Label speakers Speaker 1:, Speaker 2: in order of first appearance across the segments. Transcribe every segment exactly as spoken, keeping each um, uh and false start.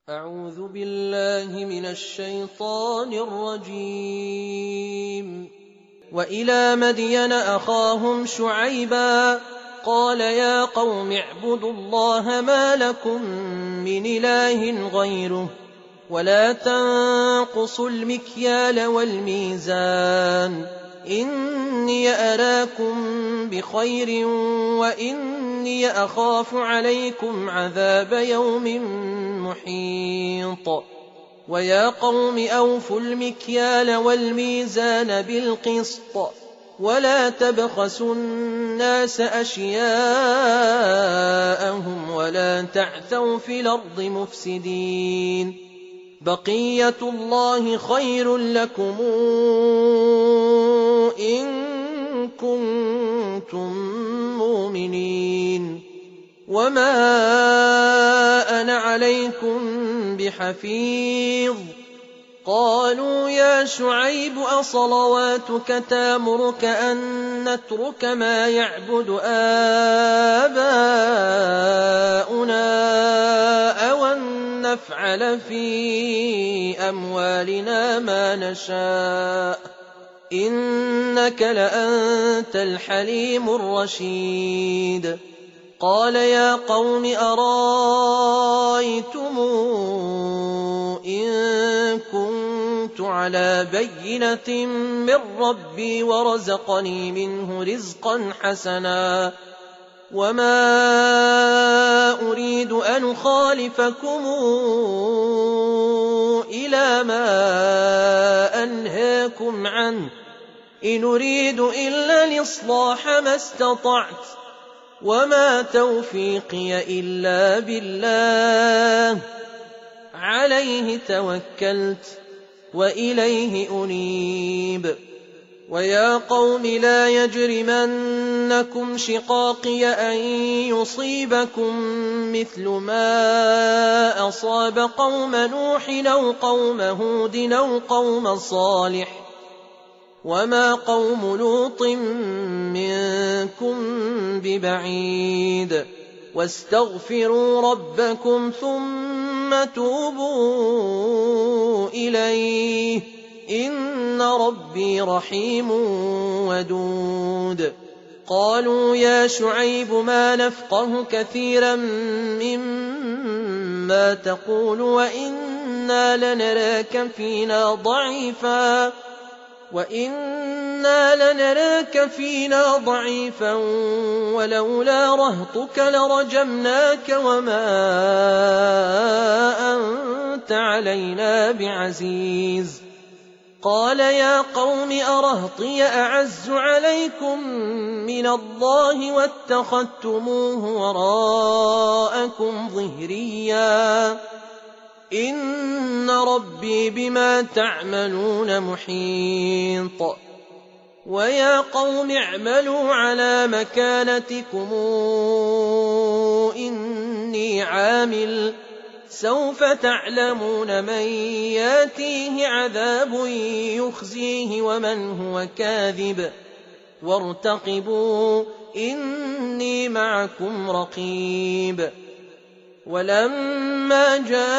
Speaker 1: أعوذ بالله من الشيطان الرجيم. وإلى مدين أخاهم شعيبا قال يا قوم اعبدوا الله ما لكم من إله غيره ولا تنقصوا المكيال والميزان إني أراكم بخير وإني أخاف عليكم عذاب يوم محيط. ويا قوم أوفوا المكيال والميزان بالقسط ولا تبخسوا الناس أشياءهم ولا تعثوا في الأرض مفسدين. بقية الله خير لكم إن كنتم مؤمنين وما أنا عليكم بحفيظ. قالوا يا شعيب أصلواتك تامرك أن نترك ما يعبد آباؤنا أو أن نفعل في أموالنا ما نشاء إنك لأنت الحليم الرشيد. قال يا قوم أرايتم إن كنت على بينة من ربي ورزقني منه رزقا حسنا وما أريد أن أخالفكم إلى ما أنهاكم عنه إن أريد إلا الإصلاح ما استطعت وما توفيقي إلا بالله عليه توكلت وإليه أنيب. ويا قوم لا يجرمنكم شقاقي أن يصيبكم مثل ما أصاب قوم نوح أو قوم هود أو قوم صالح وما قوم لوط منكم ببعيد. واستغفروا ربكم ثم توبوا إليه إن ربي رحيم ودود. قالوا يا شعيب ما نفقه كثيرا مما تقول وإنا لنراك فينا ضعيفا وإنا لنراك فينا ضعيفا ولولا رهطك لرجمناك وما أنت علينا بعزيز. قال يا قوم أرهطي أعز عليكم من الله واتخذتموه وراءكم ظهريا إن ربي بما تعملون محيط. ويا قوم اعملوا على مكانتكم إني عامل سوف تعلمون من ياتيه عذاب يخزيه ومن هو كاذب وارتقبوا إني معكم رقيب. ولما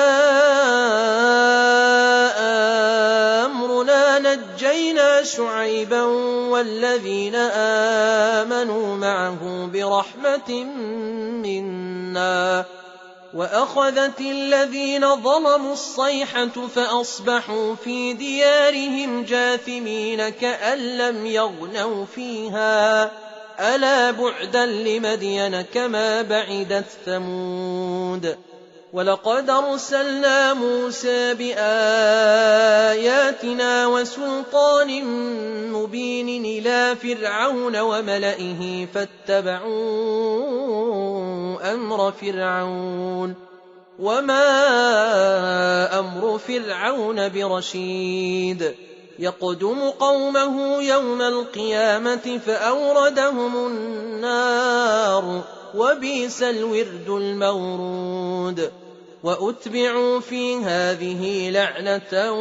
Speaker 1: جاء أمرنا نجينا شعيبا والذين آمنوا معه برحمة منا وأخذت الذين ظلموا الصيحة فأصبحوا في ديارهم جاثمين كأن لم يغنوا فيها ألا بعدا لمدين كما بعدت ثمود. ولقد أرسلنا موسى بآياتنا وسلطان مبين إلى فرعون وملئه فاتبعوا أمر فرعون وما أمر فرعون برشيد. يقدم قومه يوم القيامة فأوردهم النار وبئس الورد المورود. وأتبعوا في هذه لعنة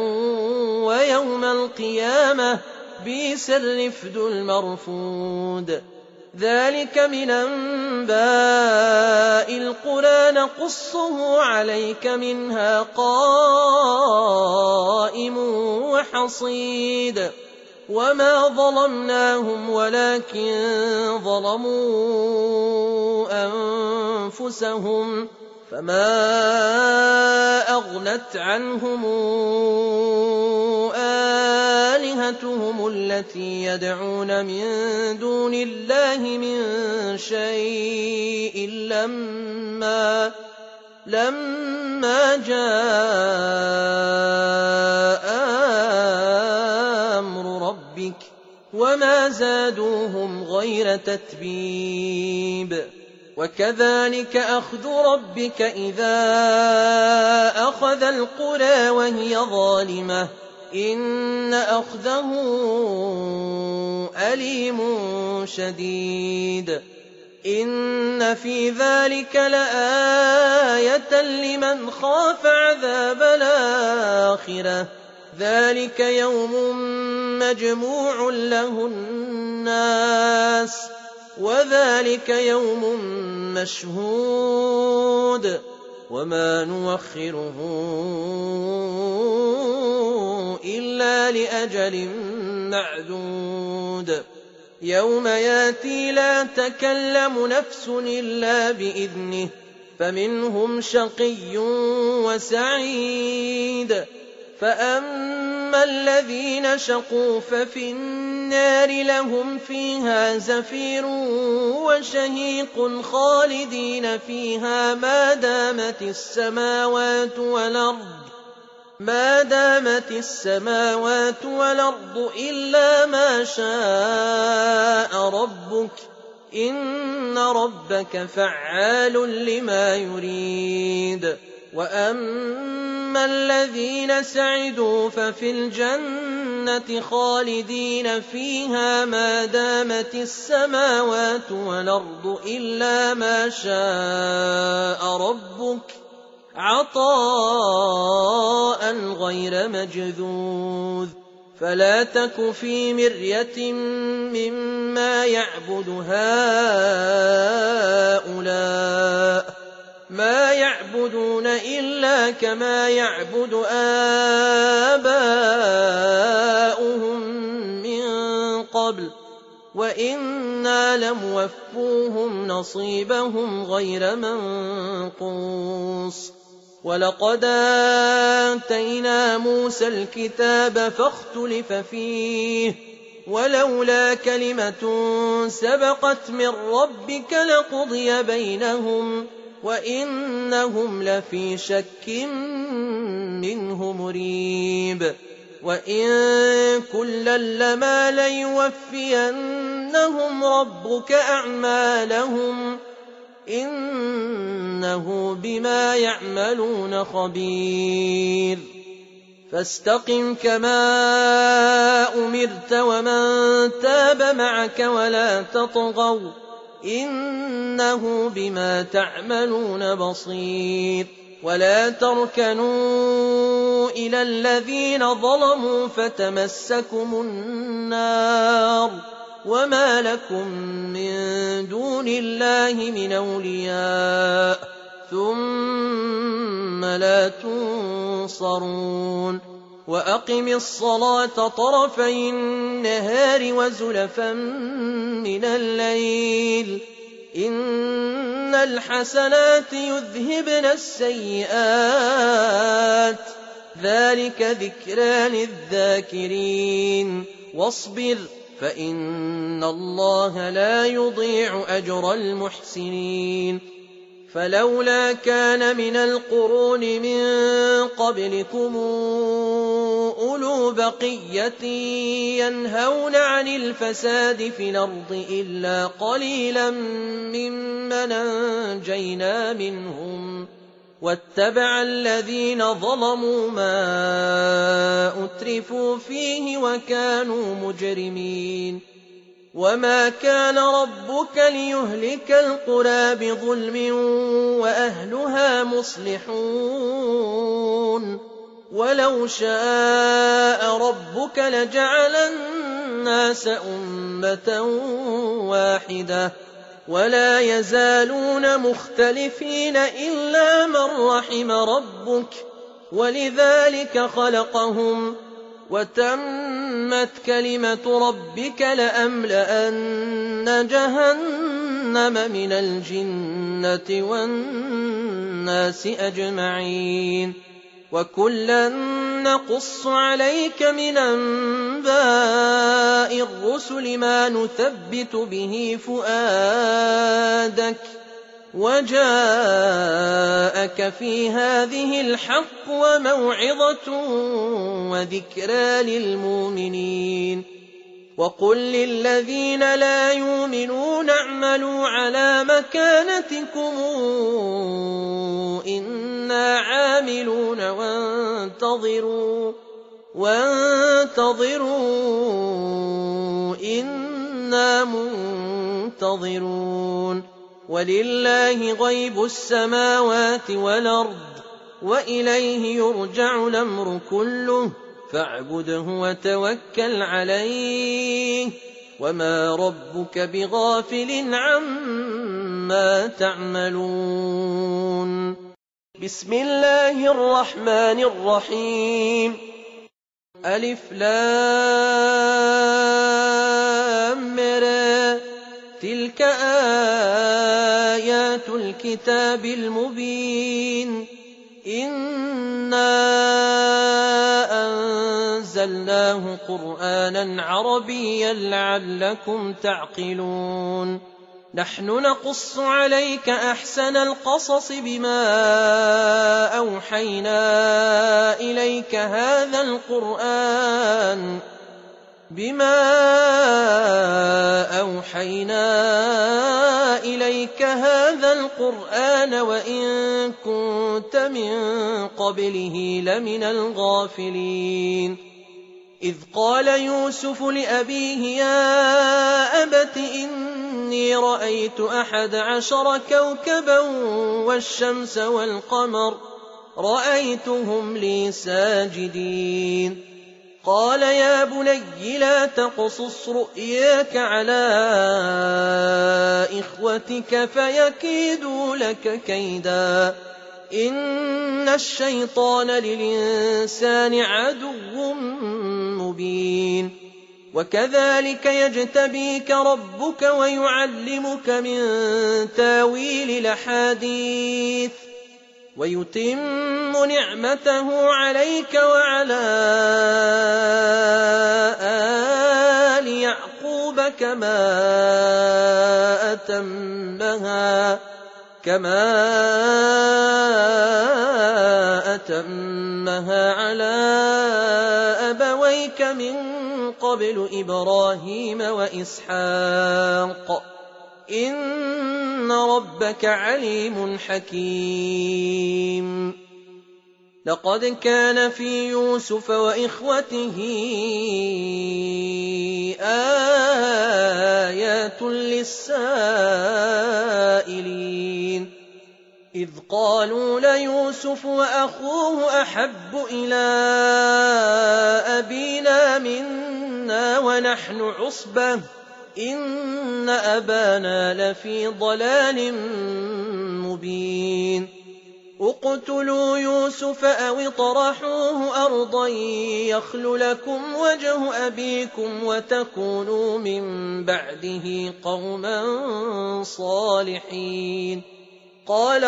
Speaker 1: ويوم القيامة بئس الرفد المرفود. ذلك من أنباء القرى نقصه عليك منها قائم وحصيد وما ظلمناهم ولكن ظلموا أنفسهم فما أغنت عنهم آلهتهم التي يدعون من دون الله من شيء لما لما جاء أمر ربك وما زادوهم غير تتبيب وكذلك أخذ ربك إذا أخذ القرى وهي ظالمة إن أخذه أليم شديد إن في ذلك لآية لمن خاف عذاب الآخرة ذلك يوم مجموع له الناس وذلك يوم مشهود وما نوخره إلا لأجل معدود يوم ياتي لا تكلم نفس إلا بإذنه فمنهم شقي وسعيد فأما الذين شقوا ففي النار لهم فيها زفير وشهيق خالدين فيها ما دامت السماوات والأرض ما دامت السماوات والأرض إلا ما شاء ربك إن ربك فعال لما يريد وأما الذين سعدوا ففي الجنة خالدين فيها ما دامت السماوات والأرض إلا ما شاء ربك عطاء غير مجذوذ فلا تك في مرية مما يعبد هؤلاء ما يعبدون إلا كما يعبد آباؤهم من قبل وإنا لموفوهم نصيبهم غير منقوص ولقد آتينا موسى الكتاب فاختلف فيه ولولا كلمة سبقت من ربك لقضي بينهم وإنهم لفي شك منه مريب وإن كلا لما ليوفينهم ربك أعمالهم إنه بما يعملون خبير فاستقم كما أمرت ومن تاب معك ولا تطغوا إنه بما تعملون بصير ولا تركنوا إلى الذين ظلموا فتمسكم النار وما لكم من دون الله من أولياء ثم لا تنصرون وأقم الصلاة طرفي النهار وزلفا من الليل إن الحسنات يذهبن السيئات ذلك ذكرى للذاكرين واصبر فإن الله لا يضيع أجر المحسنين فلولا كان من القرون من قبلكم أولو بقية ينهون عن الفساد في الأرض إلا قليلا ممن أنجينا منهم واتبع الذين ظلموا ما أترفوا فيه وكانوا مجرمين وما كان ربك ليهلك القرى بظلم وأهلها مصلحون ولو شاء ربك لجعل الناس أمة واحدة ولا يزالون مختلفين إلا من رحم ربك ولذلك خلقهم وتمت كلمة ربك لأملأن جهنم من الجنة والناس أجمعين وكلا نقص عليك من أنباء الرسل ما نثبت به فؤادك وجاءك في هذه الحق وموعظة وذكرى للمؤمنين وقل للذين لا يؤمنون اعملوا على مكانتكم إنا عاملون وانتظروا وانتظروا إنا منتظرون ولله غيب السماوات والأرض وإليه يرجع الأمر كله فاعبده وتوكل عليه وما ربك بغافل عما تعملون بسم الله الرحمن الرحيم ألف لام را تلك آيات الكتاب المبين إنا أنزلناه قرآنا عربيا لعلكم تعقلون نحن نقص عليك أحسن القصص بما أوحينا إليك هذا القرآن بما أوحينا إليك هذا القرآن وإن كنت من قبله لمن الغافلين إذ قال يوسف لأبيه يا أبت إني رأيت أحد عشر كوكبا والشمس والقمر رأيتهم لي ساجدين قال يا بني لا تقصص رؤياك على إخوتك فيكيدوا لك كيدا إن الشيطان للإنسان عدو مبين وكذلك يجتبيك ربك ويعلمك من تاويل الأحاديث ويتم نعمته عليك وعلى آل يعقوب كما أتمها كما أتمها على أبويك من قبل إبراهيم وإسحاق إن ربك عليم حكيم لقد كان في يوسف وإخوته آيات للسائلين إذ قالوا ليوسف وأخوه أحب إلى أبينا منا ونحن عصبة إن أبانا لفي ضلال مبين اقتلوا يوسف أو اطرحوه أرضا يخل لكم وجه أبيكم وتكونوا من بعده قوما صالحين قال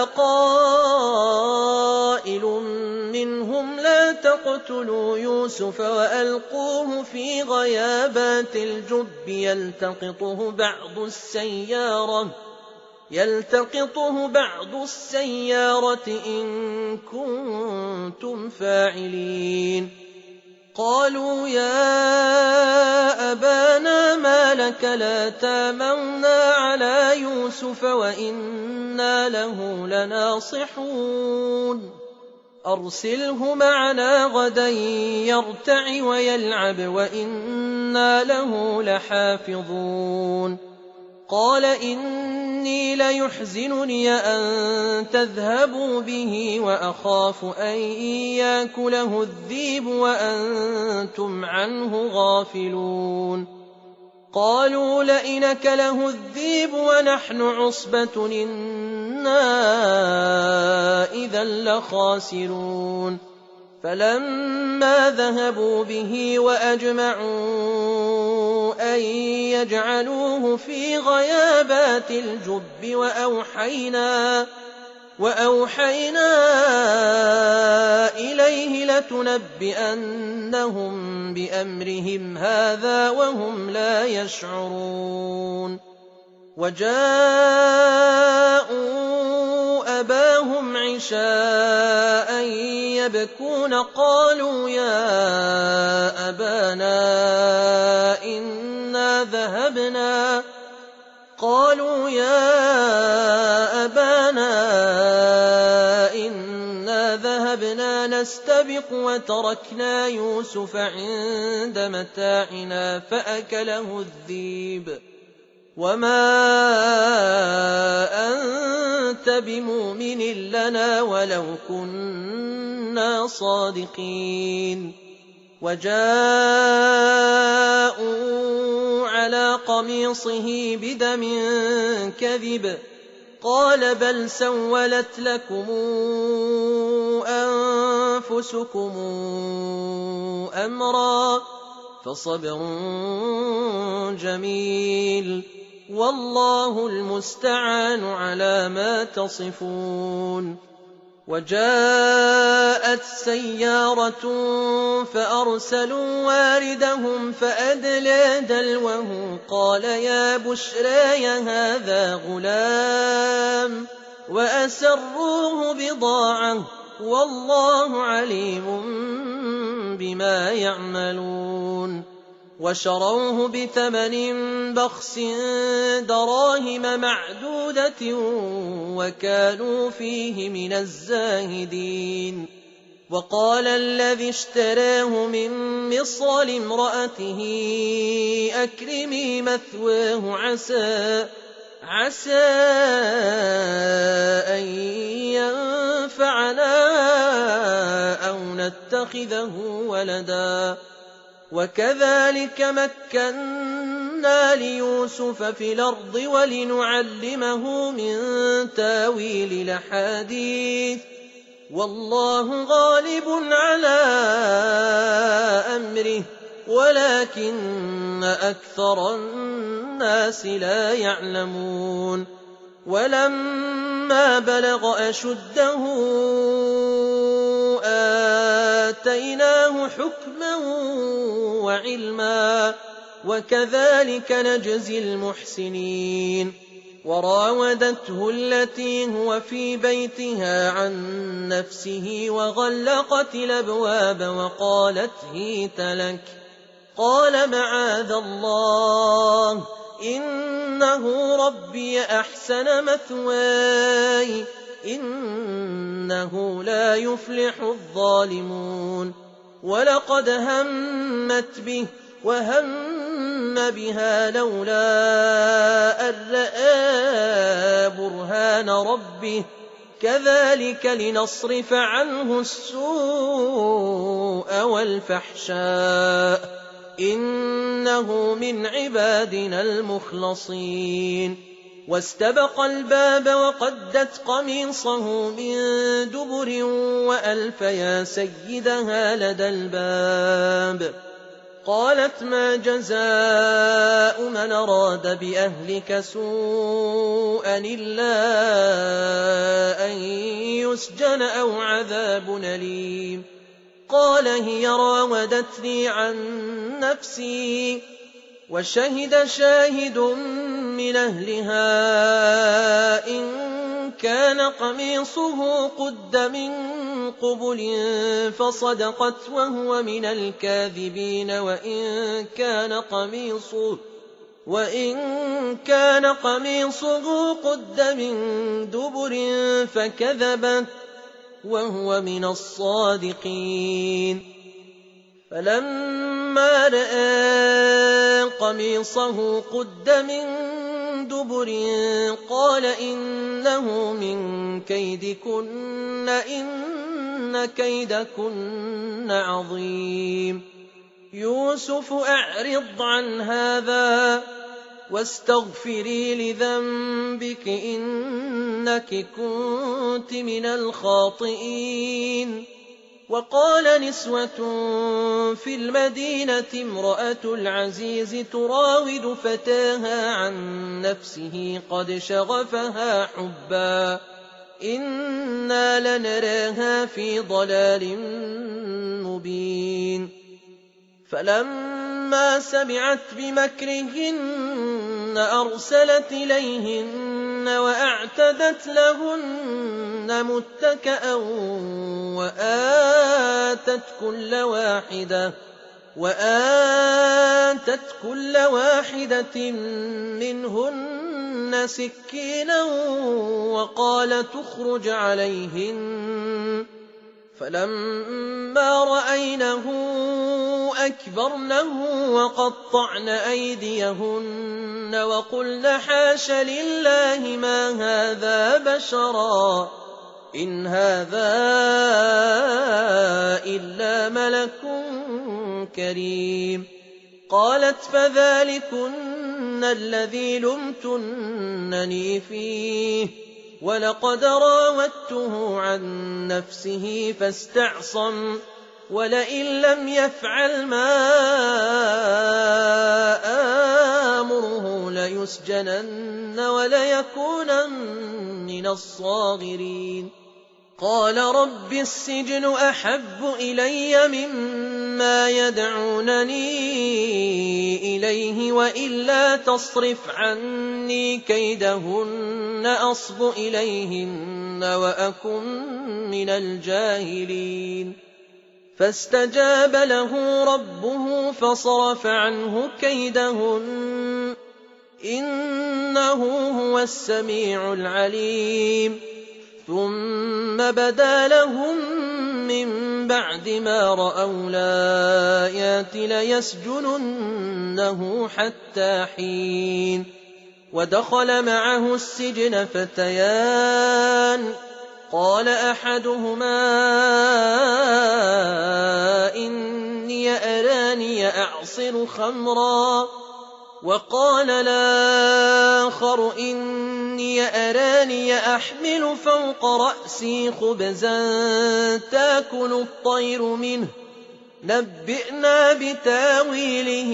Speaker 1: قائل منهم لا تقتلوا يوسف وألقوه في غيابات الجب يلتقطه بعض السيارة يلتقطه بعض السيارة إن كنتم فاعلين قالوا يا أبانا ما لك لا تامنا على يوسف وإنا له لناصحون أرسله معنا غدا يرتع ويلعب وإنا له لحافظون قال إني ليحزنني أن تذهبوا به وأخاف أن يأكله الذئب وأنتم عنه غافلون قالوا لئن أكله الذئب ونحن عصبة إنا إذا لخاسرون فلما ذهبوا به وأجمعوا أن يجعلوه في غيابات الجب وأوحينا, وأوحينا إليه لتنبئنهم بأمرهم هذا وهم لا يشعرون وجاءوا أباهم عشاء يبكون قالوا يا أبانا إنا ذهبنا قالوا يا أبانا إنا ذهبنا نستبق وتركنا يوسف عند متاعنا فأكله الذئب وما أنت بمؤمن لنا ولو كنا صادقين وجاءوا على قميصه بدم كذب قال بل سولت لكم أنفسكم أمرا فصبر جميل والله المستعان على ما تصفون وجاءت سيارة فأرسلوا واردهم فأدلى دلوه قال يا بشرى هذا غلام وأسروه بضاعة والله عليم بما يعملون وشروه بثمن بخس دراهم معدودة وكانوا فيه من الزاهدين وقال الذي اشتراه من مصر لامرأته أكرمي مثواه عسى عسى أن ينفعنا أو نتخذه ولدا وكذلك مكنا ليوسف في الأرض ولنعلمه من تاويل الأحاديث والله غالب على أمره ولكن أكثر الناس لا يعلمون ولما بلغ أشده آتيناه حكما وعلما وكذلك نجزي المحسنين وراودته التي هو في بيتها عن نفسه وغلقت الأبواب وقالت هيت لك قال معاذ الله إنه ربي أحسن مثواي إنه لا يفلح الظالمون ولقد همت به وهم بها لولا أن رأى برهان ربه كذلك لنصرف عنه السوء والفحشاء إنه من عبادنا المخلصين واستبق الباب وقدت قميصه من دبر وألف يا سيدها لدى الباب قالت ما جزاء من أراد بأهلك سوءا إلا أن يسجن أو عذاب أليم قال هي راودتني عن نفسي وشهد شاهد من أهلها إن كان قميصه قد من قبل فصدقت وهو من الكاذبين وإن كان قميصه وإن كان قميصه قد من دبر فكذبت وهو من الصادقين فلما رأى قميصه قد من دبر قال إنه من كيدكن إن كيدكن عظيم يوسف أعرض عن هذا واستغفري لذنبك إنك كنت من الخاطئين. وقال نسوة في المدينة امرأة العزيز تراود فتاها عن نفسه قد شغفها حبا إنا لنراها في ضلال مبين. فلما سمعت بمكرهن أرسلت إليهن وأعتدت لهن متكأ وآتت كل واحدة وآتت كل واحدة منهن سكينا وقال تخرج عليهن. فلما رأينه أكبرنه وقطعن أيديهن وقلن حاش لله ما هذا بشرا إن هذا إلا ملك كريم. قالت فذلكن الذي لمتنني فيه ولقد راودته عن نفسه فاستعصم ولئن لم يفعل ما آمره ليسجنن وليكونن من الصاغرين. قال رب السجن أحب إلي مما يدعونني إليه وإلا تصرف عني كيدهن أصب إليهن وأكن من الجاهلين. فاستجاب له ربه فصرف عنه كيدهن إنه هو السميع العليم. ثم بدا لهم من بعد ما رأوا الآيات ليسجننه حتى حين. ودخل معه السجن فتيان قال أحدهما إني أراني أعصر خمرا وقال الآخر إني أراني أحمل فوق رأسي خبزا تأكل الطير منه نبئنا بتاويله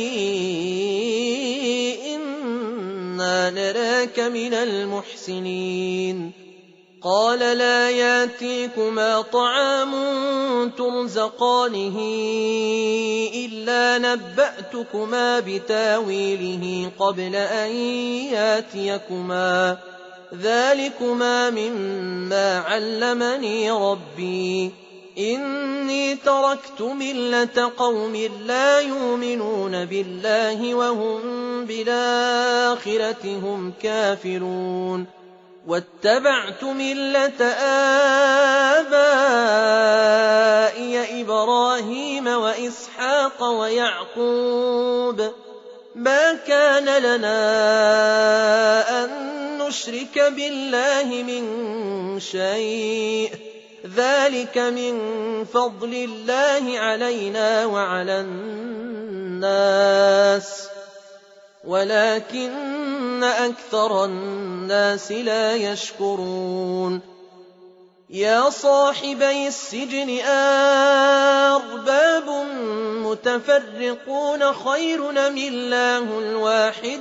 Speaker 1: إنا نراك من المحسنين. قال لا ياتيكما طعام ترزقانه إلا نبأتكما بتاويله قبل أن ياتيكما ذلكما مما علمني ربي إني تركت ملة قوم لا يؤمنون بالله وهم بالآخرة هم كافرون واتبعت ملة آبائي إبراهيم وإسحاق ويعقوب ما كان لنا أن نشرك بالله من شيء ذلك من فضل الله علينا وعلى الناس ولكن أكثر الناس لا يشكرون. يا صاحبي السجن أرباب متفرقون خير أم الله الواحد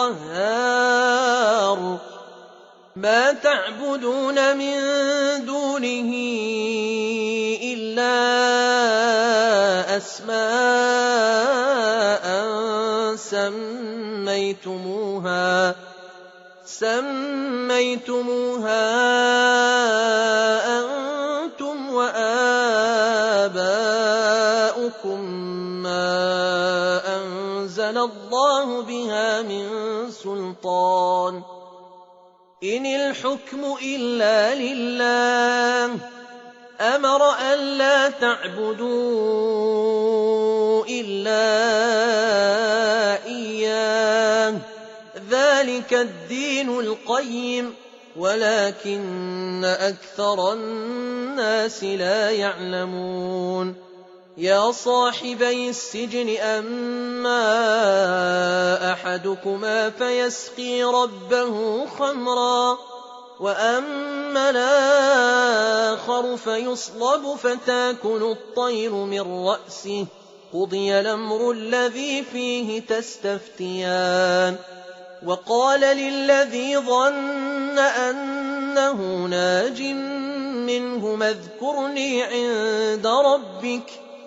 Speaker 1: القهار ما تعبدون من دونه إلا أسماء سميتموها سميتموها أنتم وآباؤكم ما أنزل الله بها من سلطان إن الحكم إلا لله أمر أن لا تعبدوا إلا إياه ذلك الدين القيم ولكن أكثر الناس لا يعلمون. يا صاحبي السجن أما أحدكما فيسقي ربه خمرا وأما الآخر فيصلب فتاكل الطير من رأسه قضي الأمر الذي فيه تستفتيان وقال للذي ظن أنه ناج منهما اذكرني عند ربك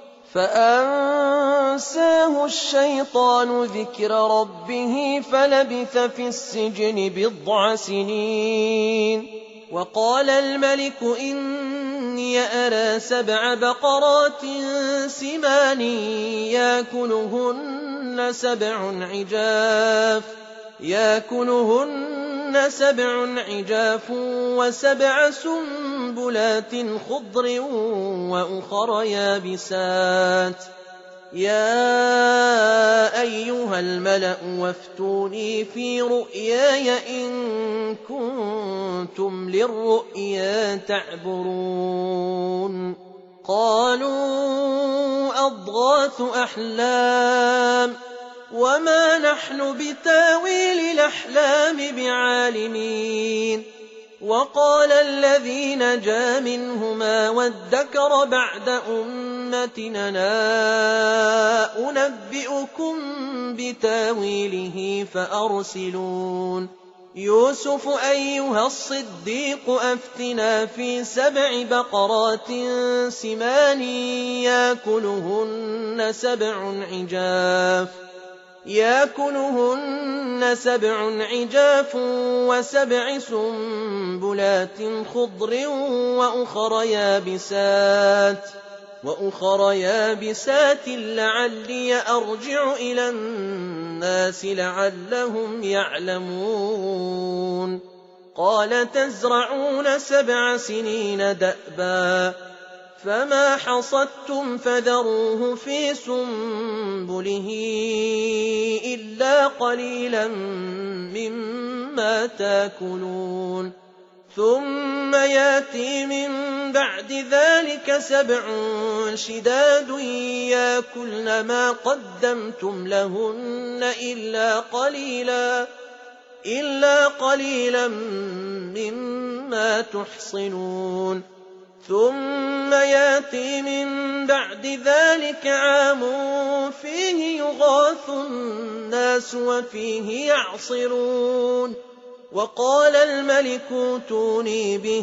Speaker 1: فأنساه الشيطان ذكر ربه فلبث في السجن بضع سنين وقال الملك إني أرى سبع بقرات سمان يأكلهن سبع عجاف يأكلهن سبع عجاف وسبع سنبلات خضر وأخر يابسات يا أيها الملأ وافتوني في رؤياي إن كنتم للرؤيا تعبرون قالوا أضغاث أحلام وما نحن بتاويل الأحلام بعالمين وقال الذي نجا منهما وادكر بعد أمتنا أنبئكم بتاويله فأرسلون يوسف أيها الصديق أفتنا في سبع بقرات سمان يأكلهن سبع عجاف يأكلهن سبع عجاف وسبع سنبلات خضر وأخر يابسات وأخر يابسات لعلي أرجع إلى الناس لعلهم يعلمون قال تزرعون سبع سنين دأبا فما حصدتم فذروه في سنبله إلا قليلا مما تاكلون ثم ياتي من بعد ذلك سبع شداد ياكلن ما قدمتم لهن إلا قليلا إلا قليلا مما تحصنون ثم ياتي من بعد ذلك عام فيه يغاث الناس وفيه يعصرون وقال الملك ائتوني به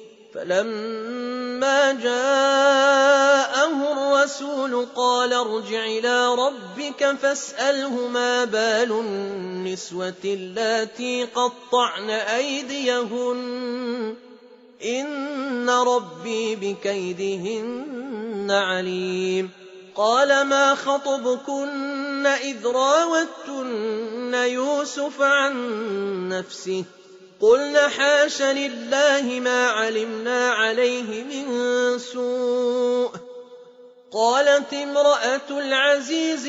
Speaker 1: فلما جاءه الرسول قال ارجع إلى ربك فاسأله ما بال النسوة اللاتي قطعن أيديهن إن ربي بكيدهن عليم قال ما خطبكن إذ راوتن يوسف عن نفسه قلنا حاش لله ما علمنا عليه من سوء قالت امرأة العزيز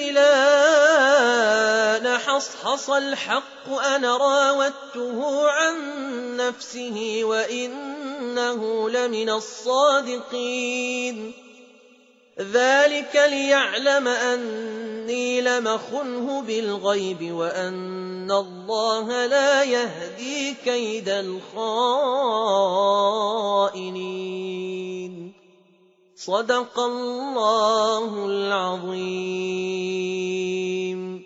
Speaker 1: لا نحصحص الحق أنا راودته عن نفسه وإنه لمن الصادقين ذلك ليعلم أني لم أخنه بالغيب وأن الله لا يهدي كيد الخائنين صدق الله العظيم.